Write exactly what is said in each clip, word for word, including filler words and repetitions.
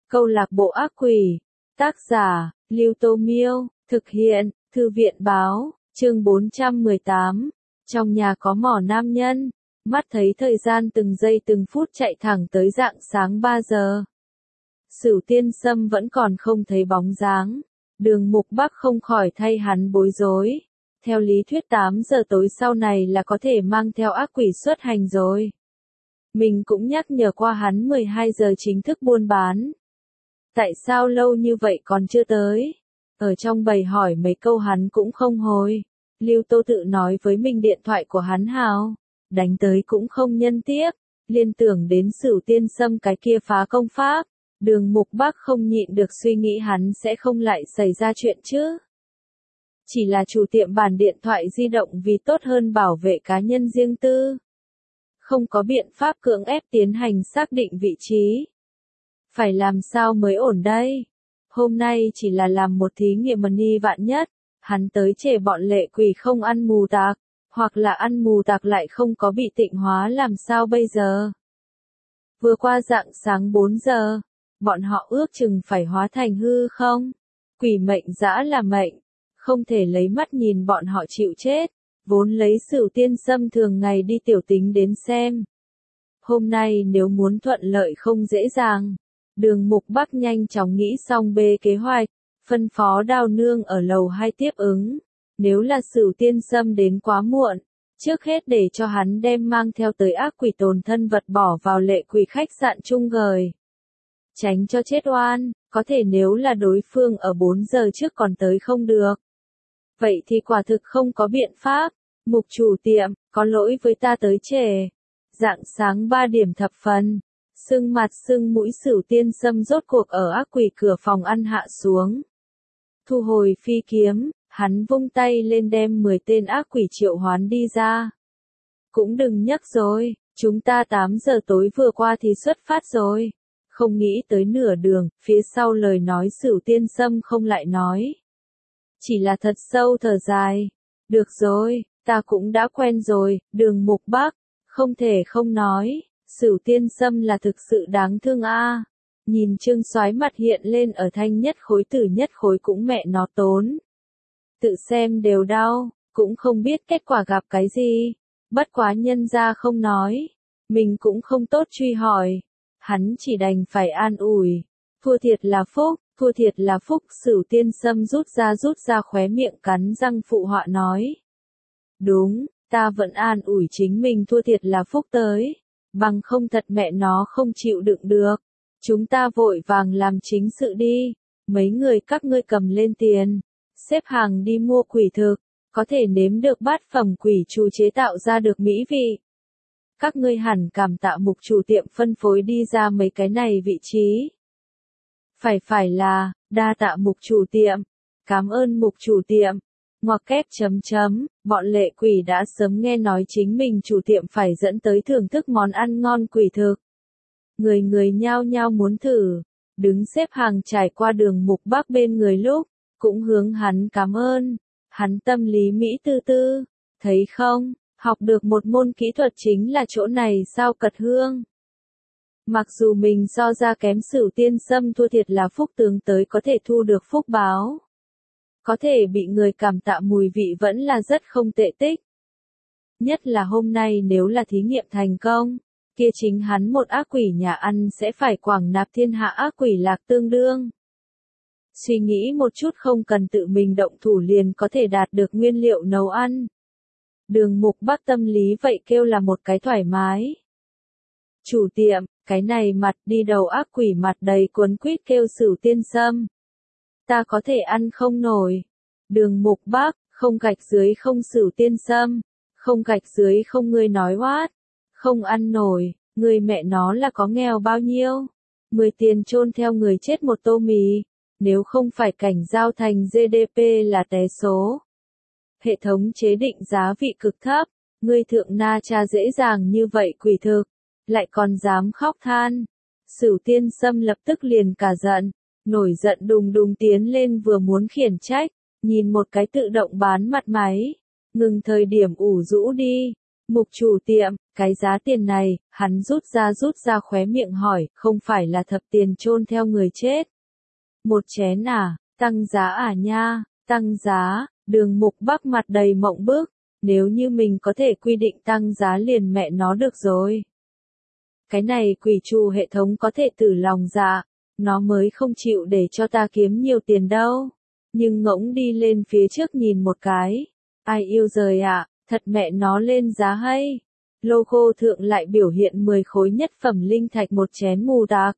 Câu lạc bộ ác quỷ. Tác giả, Lưu Tô Miêu. Thực hiện, Thư viện Báo. Chương bốn trăm mười tám. Trong nhà có mỏ nam nhân. Mắt thấy thời gian từng giây từng phút chạy thẳng tới rạng sáng ba giờ. Sửu Tiên Sâm vẫn còn không thấy bóng dáng. Đường Mục Bắc không khỏi thay hắn bối rối. Theo lý thuyết tám giờ tối sau này là có thể mang theo ác quỷ xuất hành rồi. Mình cũng nhắc nhở qua hắn mười hai giờ chính thức buôn bán. Tại sao lâu như vậy còn chưa tới? Ở trong bầy hỏi mấy câu hắn cũng không hồi. Lưu Tô tự nói với mình điện thoại của hắn hào. Đánh tới cũng không nhân tiếp. Liên tưởng đến Sửu Tiên Sâm cái kia phá công pháp. Đường Mục Bắc không nhịn được suy nghĩ hắn sẽ không lại xảy ra chuyện chứ. Chỉ là chủ tiệm bàn điện thoại di động vì tốt hơn bảo vệ cá nhân riêng tư. Không có biện pháp cưỡng ép tiến hành xác định vị trí. Phải làm sao mới ổn đây? Hôm nay chỉ là làm một thí nghiệm money vạn nhất. Hắn tới chê bọn lệ quỷ không ăn mù tạc. Hoặc là ăn mù tạc lại không có bị tịnh hóa làm sao bây giờ? Vừa qua rạng sáng bốn giờ. Bọn họ ước chừng phải hóa thành hư không? Quỷ mệnh dã là mệnh. Không thể lấy mắt nhìn bọn họ chịu chết. Vốn lấy Sửu Tiên Sâm thường ngày đi tiểu tính đến xem. Hôm nay nếu muốn thuận lợi không dễ dàng. Đường Mục Bắc nhanh chóng nghĩ xong bê kế hoạch. Phân phó Đao Nương ở lầu hai tiếp ứng. Nếu là Sửu Tiên Sâm đến quá muộn. Trước hết để cho hắn đem mang theo tới ác quỷ tồn thân vật bỏ vào lệ quỷ khách sạn chung gời. Tránh cho chết oan, có thể nếu là đối phương ở bốn giờ trước còn tới không được. Vậy thì quả thực không có biện pháp. Mục chủ tiệm, có lỗi với ta tới trễ. Rạng sáng ba điểm thập phần. Sưng mặt sưng mũi Sửu Tiên Sâm rốt cuộc ở ác quỷ cửa phòng ăn hạ xuống. Thu hồi phi kiếm, hắn vung tay lên đem mười tên ác quỷ triệu hoán đi ra. Cũng đừng nhắc rồi, chúng ta tám giờ tối vừa qua thì xuất phát rồi. Không nghĩ tới nửa đường, phía sau lời nói Sửu Tiên Sâm không lại nói. Chỉ là thật sâu thở dài. Được rồi, ta cũng đã quen rồi, Đường Mục Bắc. Không thể không nói, Sửu Tiên Sâm là thực sự đáng thương a. Nhìn Trương Soái mặt hiện lên ở thanh nhất khối tử nhất khối cũng mẹ nó tốn. Tự xem đều đau, cũng không biết kết quả gặp cái gì. Bất quá nhân ra không nói. Mình cũng không tốt truy hỏi. Hắn chỉ đành phải an ủi. Thua thiệt là phúc, thua thiệt là phúc. Sửu Tiên Sâm rút ra rút ra khóe miệng cắn răng phụ họa nói. Đúng, ta vẫn an ủi chính mình thua thiệt là phúc tới. Bằng không thật mẹ nó không chịu đựng được. Chúng ta vội vàng làm chính sự đi. Mấy người các ngươi cầm lên tiền. Xếp hàng đi mua quỷ thực. Có thể nếm được bát phẩm quỷ chủ chế tạo ra được mỹ vị. Các ngươi hẳn cảm tạ mục chủ tiệm phân phối đi ra mấy cái này vị trí. Phải phải là, đa tạ mục chủ tiệm. Cảm ơn mục chủ tiệm. Ngoặc kép chấm chấm, bọn lệ quỷ đã sớm nghe nói chính mình chủ tiệm phải dẫn tới thưởng thức món ăn ngon quỷ thực. Người người nhao nhao muốn thử. Đứng xếp hàng trải qua Đường Mục Bắc bên người lúc, cũng hướng hắn cảm ơn. Hắn tâm lý mỹ tư tư. Thấy không? Học được một môn kỹ thuật chính là chỗ này sao cật hương. Mặc dù mình so ra kém Sửu Tiên Sâm thua thiệt là phúc tướng tới có thể thu được phúc báo. Có thể bị người cảm tạ mùi vị vẫn là rất không tệ tích. Nhất là hôm nay nếu là thí nghiệm thành công, kia chính hắn một ác quỷ nhà ăn sẽ phải quảng nạp thiên hạ ác quỷ lạc tương đương. Suy nghĩ một chút không cần tự mình động thủ liền có thể đạt được nguyên liệu nấu ăn. Đường Mục Bắc tâm lý vậy kêu là một cái thoải mái. Chủ tiệm, cái này mặt đi đầu ác quỷ mặt đầy cuốn quýt kêu Sửu Tiên Sâm. Ta có thể ăn không nổi. Đường Mục Bắc, không gạch dưới không Sửu Tiên Sâm. Không gạch dưới không ngươi nói hoát. Không ăn nổi, người mẹ nó là có nghèo bao nhiêu. Mười tiền chôn theo người chết một tô mì. Nếu không phải cảnh giao thành giê đê pê là té số. Hệ thống chế định giá vị cực thấp, ngươi thượng na cha dễ dàng như vậy quỷ thực, lại còn dám khóc than. Sửu Tiên Sâm lập tức liền cả giận, nổi giận đùng đùng tiến lên vừa muốn khiển trách, nhìn một cái tự động bán mặt máy, ngừng thời điểm ủ rũ đi, Mục chủ tiệm, cái giá tiền này, hắn rút ra rút ra khóe miệng hỏi, không phải là thập tiền chôn theo người chết. Một chén à, tăng giá à nha, tăng giá, Đường Mục Bắc mặt đầy mộng bức, nếu như mình có thể quy định tăng giá liền mẹ nó được rồi. Cái này quỷ trù hệ thống có thể tử lòng dạ, nó mới không chịu để cho ta kiếm nhiều tiền đâu. Nhưng ngỗng đi lên phía trước nhìn một cái, ai yêu rời ạ, à, thật mẹ nó lên giá hay. Logo thượng lại biểu hiện mười khối nhất phẩm linh thạch một chén mù tạc.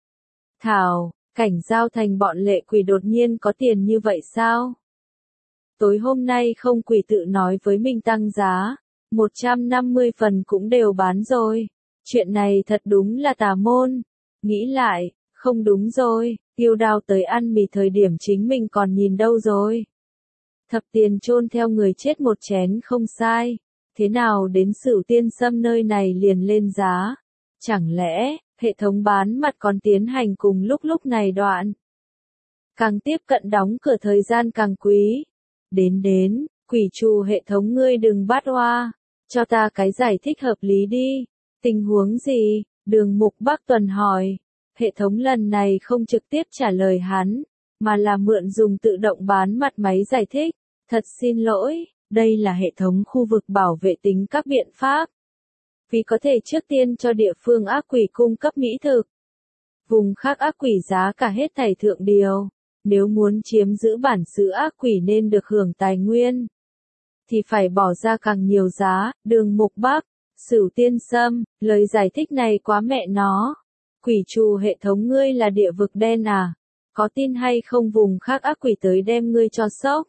Thảo, Cảnh Giao Thành bọn lệ quỷ đột nhiên có tiền như vậy sao? Tối hôm nay không quỷ tự nói với mình tăng giá, một trăm năm mươi phần cũng đều bán rồi. Chuyện này thật đúng là tà môn. Nghĩ lại, không đúng rồi, Tiêu Đao tới ăn mì thời điểm chính mình còn nhìn đâu rồi. Thập tiền chôn theo người chết một chén không sai. Thế nào đến Sửu Tiên Sâm nơi này liền lên giá? Chẳng lẽ, hệ thống bán mặt còn tiến hành cùng lúc lúc này đoạn? Càng tiếp cận đóng cửa thời gian càng quý. Đến đến, quỷ trù hệ thống ngươi đừng bắt oa, cho ta cái giải thích hợp lý đi. Tình huống gì? Đường Mục Bắc tuần hỏi. Hệ thống lần này không trực tiếp trả lời hắn, mà là mượn dùng tự động bán mặt máy giải thích. Thật xin lỗi, đây là hệ thống khu vực bảo vệ tính các biện pháp. Vì có thể trước tiên cho địa phương ác quỷ cung cấp mỹ thực. Vùng khác ác quỷ giá cả hết thảy thượng điều. Nếu muốn chiếm giữ bản xứ ác quỷ nên được hưởng tài nguyên, thì phải bỏ ra càng nhiều giá. Đường Mục Bắc, Sửu Tiên Sâm, lời giải thích này quá mẹ nó. Quỷ trù hệ thống ngươi là địa vực đen à? Có tin hay không vùng khác ác quỷ tới đem ngươi cho sốc?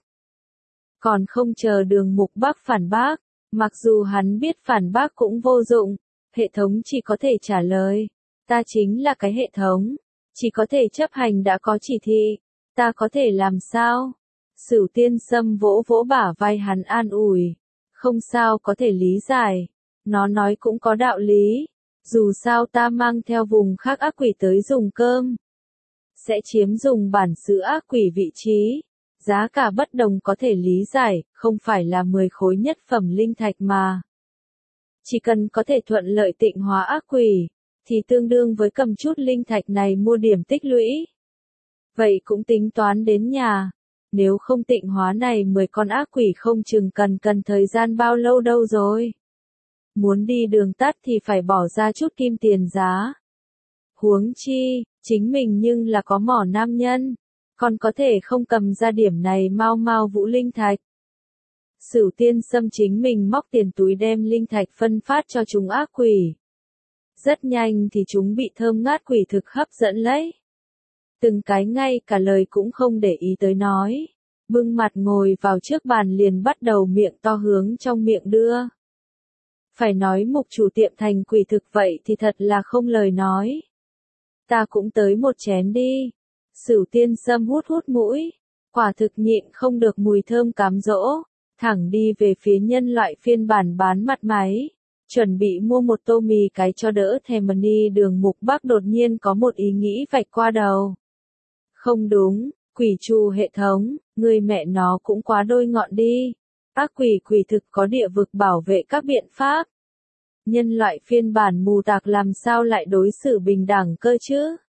Còn không chờ Đường Mục Bắc phản bác, mặc dù hắn biết phản bác cũng vô dụng, hệ thống chỉ có thể trả lời. Ta chính là cái hệ thống, chỉ có thể chấp hành đã có chỉ thị. Ta có thể làm sao? Sửu Tiên Sâm vỗ vỗ bả vai hắn an ủi. Không sao có thể lý giải. Nó nói cũng có đạo lý. Dù sao ta mang theo vùng khác ác quỷ tới dùng cơm, sẽ chiếm dùng bản xứ ác quỷ vị trí. Giá cả bất đồng có thể lý giải, không phải là mười khối nhất phẩm linh thạch mà. Chỉ cần có thể thuận lợi tịnh hóa ác quỷ, thì tương đương với cầm chút linh thạch này mua điểm tích lũy. Vậy cũng tính toán đến nhà. Nếu không tịnh hóa này mười con ác quỷ không chừng cần cần thời gian bao lâu đâu rồi. Muốn đi đường tắt thì phải bỏ ra chút kim tiền giá. Huống chi, chính mình nhưng là có mỏ nam nhân, còn có thể không cầm ra điểm này mau mau vũ linh thạch. Sửu Tiên Sâm chính mình móc tiền túi đem linh thạch phân phát cho chúng ác quỷ. Rất nhanh thì chúng bị thơm ngát quỷ thực hấp dẫn lấy. Từng cái ngay cả lời cũng không để ý tới nói. Bưng mặt ngồi vào trước bàn liền bắt đầu miệng to hướng trong miệng đưa. Phải nói mục chủ tiệm thành quỷ thực vậy thì thật là không lời nói. Ta cũng tới một chén đi. Sửu Tiên Sâm hút hút mũi. Quả thực nhịn không được mùi thơm cám dỗ. Thẳng đi về phía nhân loại phiên bản bán mặt máy. Chuẩn bị mua một tô mì cái cho đỡ thèm mà đi. Đường Mục Bắc đột nhiên có một ý nghĩ vạch qua đầu. Không đúng, quỷ trù hệ thống, người mẹ nó cũng quá đôi ngọn đi. Ác quỷ quỷ thực có địa vực bảo vệ các biện pháp. Nhân loại phiên bản mù tạc làm sao lại đối xử bình đẳng cơ chứ?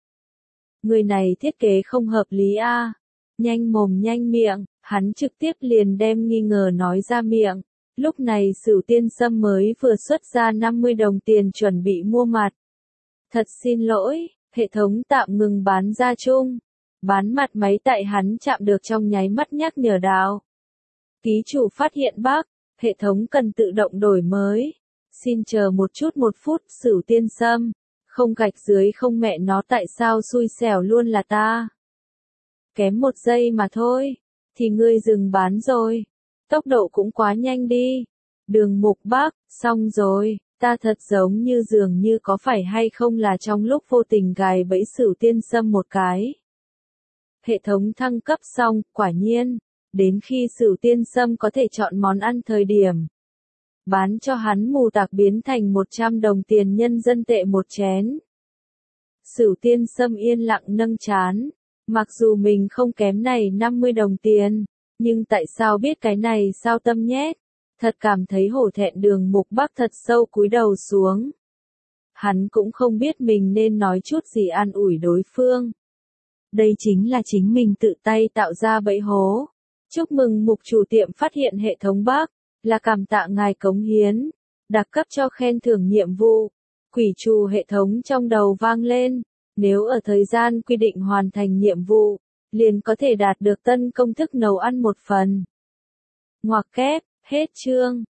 Người này thiết kế không hợp lý a. À? Nhanh mồm nhanh miệng, hắn trực tiếp liền đem nghi ngờ nói ra miệng. Lúc này Sửu Tiên Sâm mới vừa xuất ra năm mươi đồng tiền chuẩn bị mua mặt. Thật xin lỗi, hệ thống tạm ngừng bán ra chung. Bán mặt máy tại hắn chạm được trong nháy mắt nhắc nhở đạo. Ký chủ phát hiện bug, hệ thống cần tự động đổi mới. Xin chờ một chút một phút. Sửu Tiên Sâm, không gạch dưới không mẹ nó tại sao xui xẻo luôn là ta. Kém một giây mà thôi, thì ngươi dừng bán rồi. Tốc độ cũng quá nhanh đi. Đường Mục Bắc, xong rồi, ta thật giống như dường như có phải hay không là trong lúc vô tình gài bẫy Sửu Tiên Sâm một cái. Hệ thống thăng cấp xong, quả nhiên, đến khi Sửu Tiên Sâm có thể chọn món ăn thời điểm. Bán cho hắn mù tạc biến thành một trăm đồng tiền nhân dân tệ một chén. Sửu Tiên Sâm yên lặng nâng trán. Mặc dù mình không kém này năm mươi đồng tiền, nhưng tại sao biết cái này sao tâm nhét. Thật cảm thấy hổ thẹn, Đường Mục Bắc thật sâu cúi đầu xuống. Hắn cũng không biết mình nên nói chút gì an ủi đối phương. Đây chính là chính mình tự tay tạo ra bẫy hố. Chúc mừng Mục chủ tiệm phát hiện hệ thống bug, là cảm tạ ngài cống hiến, đặc cấp cho khen thưởng nhiệm vụ. Quỷ trù hệ thống trong đầu vang lên, nếu ở thời gian quy định hoàn thành nhiệm vụ, liền có thể đạt được tân công thức nấu ăn một phần. Ngoặc kép, hết chương.